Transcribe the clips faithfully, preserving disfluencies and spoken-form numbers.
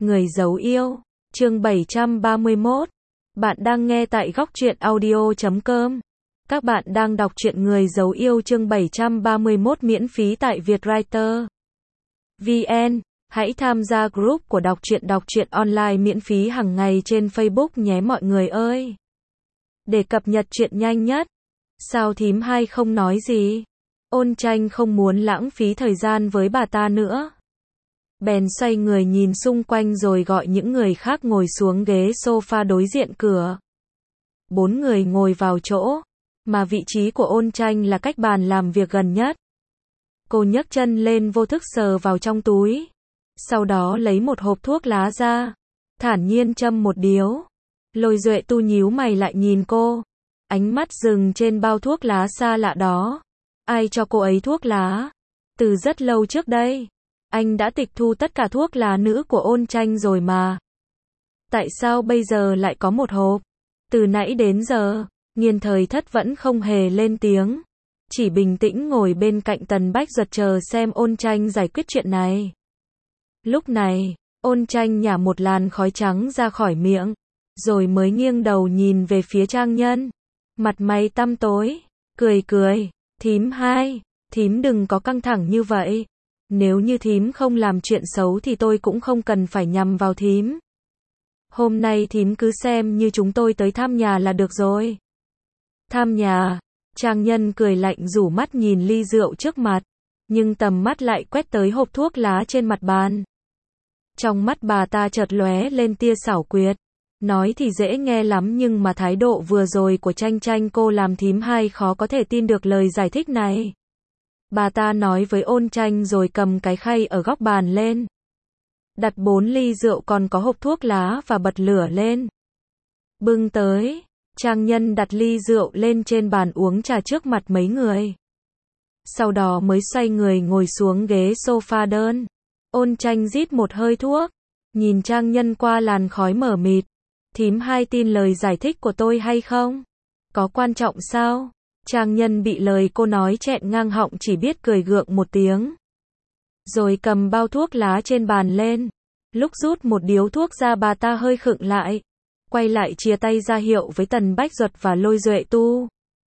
Người giấu yêu, chương bảy trăm ba mươi mốt. Bạn đang nghe tại góc truyện audio chấm com. Các bạn đang đọc truyện Người giấu yêu chương bảy trăm ba mươi mốt miễn phí tại Vietwriter chấm vn. Hãy tham gia group của đọc truyện đọc truyện online miễn phí hàng ngày trên Facebook nhé mọi người ơi. Để cập nhật truyện nhanh nhất. Sao thím hai không nói gì? Ôn Tranh không muốn lãng phí thời gian với bà ta nữa. Bèn xoay người nhìn xung quanh rồi gọi những người khác ngồi xuống ghế sofa đối diện cửa. Bốn người ngồi vào chỗ, mà vị trí của Ôn Tranh là cách bàn làm việc gần nhất. Cô nhấc chân lên vô thức sờ vào trong túi. Sau đó lấy một hộp thuốc lá ra, thản nhiên châm một điếu. Lôi Duệ Tu nhíu mày lại nhìn cô. Ánh mắt dừng trên bao thuốc lá xa lạ đó. Ai cho cô ấy thuốc lá? Từ rất lâu trước đây. Anh đã tịch thu tất cả thuốc lá nữ của Ôn Tranh rồi mà. Tại sao bây giờ lại có một hộp? Từ nãy đến giờ, Nghiên Thời Thất vẫn không hề lên tiếng. Chỉ bình tĩnh ngồi bên cạnh Tần Bách Duật chờ xem Ôn Tranh giải quyết chuyện này. Lúc này, Ôn Tranh nhả một làn khói trắng ra khỏi miệng. Rồi mới nghiêng đầu nhìn về phía Trang Nhân. Mặt mày tăm tối, cười cười. Thím hai, thím đừng có căng thẳng như vậy. Nếu như thím không làm chuyện xấu thì tôi cũng không cần phải nhằm vào thím. Hôm nay thím cứ xem như chúng tôi tới thăm nhà là được rồi. Thăm nhà? Trang Nhân cười lạnh rủ mắt nhìn ly rượu trước mặt. Nhưng tầm mắt lại quét tới hộp thuốc lá trên mặt bàn. Trong mắt bà ta chợt lóe lên tia xảo quyệt. Nói thì dễ nghe lắm nhưng mà thái độ vừa rồi của Tranh Tranh cô làm thím hai khó có thể tin được lời giải thích này. Bà ta nói với Ôn Tranh rồi cầm cái khay ở góc bàn lên. Đặt bốn ly rượu còn có hộp thuốc lá và bật lửa lên. Bưng tới, Trang Nhân đặt ly rượu lên trên bàn uống trà trước mặt mấy người. Sau đó mới xoay người ngồi xuống ghế sofa đơn. Ôn Tranh rít một hơi thuốc, nhìn Trang Nhân qua làn khói mờ mịt. Thím hai tin lời giải thích của tôi hay không? Có quan trọng sao? Trang Nhân bị lời cô nói chẹn ngang họng chỉ biết cười gượng một tiếng. Rồi cầm bao thuốc lá trên bàn lên. Lúc rút một điếu thuốc ra bà ta hơi khựng lại. Quay lại chia tay ra hiệu với Tần Bách Duật và Lôi Duệ Tu.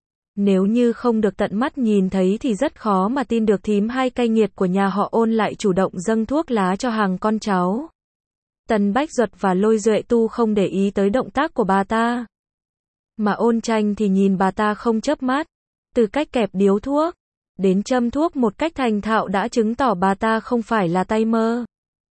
Nếu như không được tận mắt nhìn thấy thì rất khó mà tin được thím hai cay nghiệt của nhà họ Ôn lại chủ động dâng thuốc lá cho hàng con cháu. Tần Bách Duật và Lôi Duệ Tu không để ý tới động tác của bà ta. Mà Ôn Tranh thì nhìn bà ta không chớp mắt. Từ cách kẹp điếu thuốc, đến châm thuốc một cách thành thạo đã chứng tỏ bà ta không phải là tay mơ.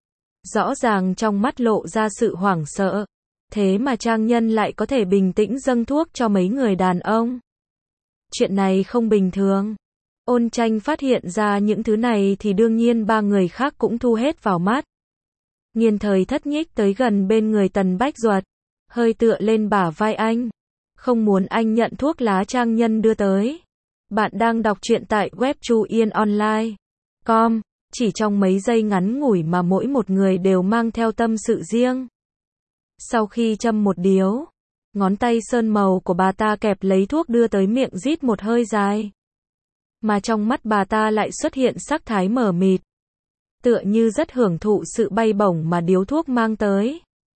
Rõ ràng trong mắt lộ ra sự hoảng sợ. Thế mà Trang Nhân lại có thể bình tĩnh dâng thuốc cho mấy người đàn ông. Chuyện này không bình thường. Ôn Tranh phát hiện ra những thứ này thì đương nhiên ba người khác cũng thu hết vào mắt. Nghiên Thời Thất nhích tới gần bên người Tần Bách Duật, hơi tựa lên bả vai anh. Không muốn anh nhận thuốc lá Trang Nhân đưa tới. Bạn đang đọc truyện tại web chu yên online chấm com. Chỉ trong mấy giây ngắn ngủi mà mỗi một người đều mang theo tâm sự riêng. Sau khi châm một điếu, ngón tay sơn màu của bà ta kẹp lấy thuốc đưa tới miệng rít một hơi dài. Mà trong mắt bà ta lại xuất hiện sắc thái mờ mịt. Tựa như rất hưởng thụ sự bay bổng mà điếu thuốc mang tới.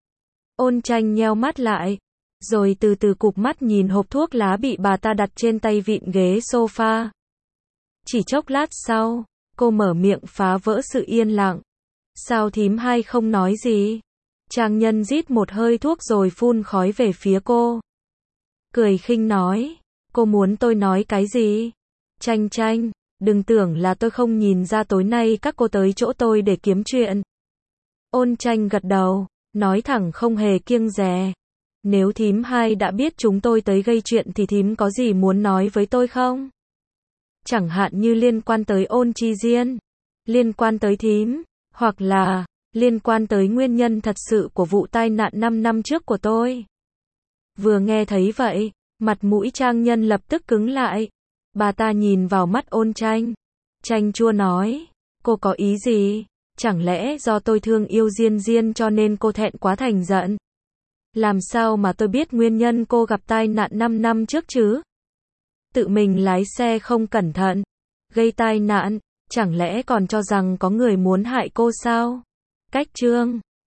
Ôn Tranh nheo mắt lại. Rồi từ từ cụp mắt nhìn hộp thuốc lá bị bà ta đặt trên tay vịn ghế sofa. Chỉ chốc lát sau, cô mở miệng phá vỡ sự yên lặng. Sao thím hai không nói gì? Trang Nhân rít một hơi thuốc rồi phun khói về phía cô. Cười khinh nói, cô muốn tôi nói cái gì? Tranh Tranh, đừng tưởng là tôi không nhìn ra tối nay các cô tới chỗ tôi để kiếm chuyện. Ôn Tranh gật đầu, nói thẳng không hề kiêng dè. Nếu thím hai đã biết chúng tôi tới gây chuyện thì thím có gì muốn nói với tôi không? Chẳng hạn như liên quan tới Ôn Chi Diên, liên quan tới thím, hoặc là liên quan tới nguyên nhân thật sự của vụ tai nạn năm năm trước của tôi. Vừa nghe thấy vậy, mặt mũi Trang Nhân lập tức cứng lại. Bà ta nhìn vào mắt Ôn Tranh. Tranh chua nói, cô có ý gì? Chẳng lẽ do tôi thương yêu Diên Diên cho nên cô thẹn quá thành giận? Làm sao mà tôi biết nguyên nhân cô gặp tai nạn năm năm trước chứ? Tự mình lái xe không cẩn thận, gây tai nạn, chẳng lẽ còn cho rằng có người muốn hại cô sao? Cách chương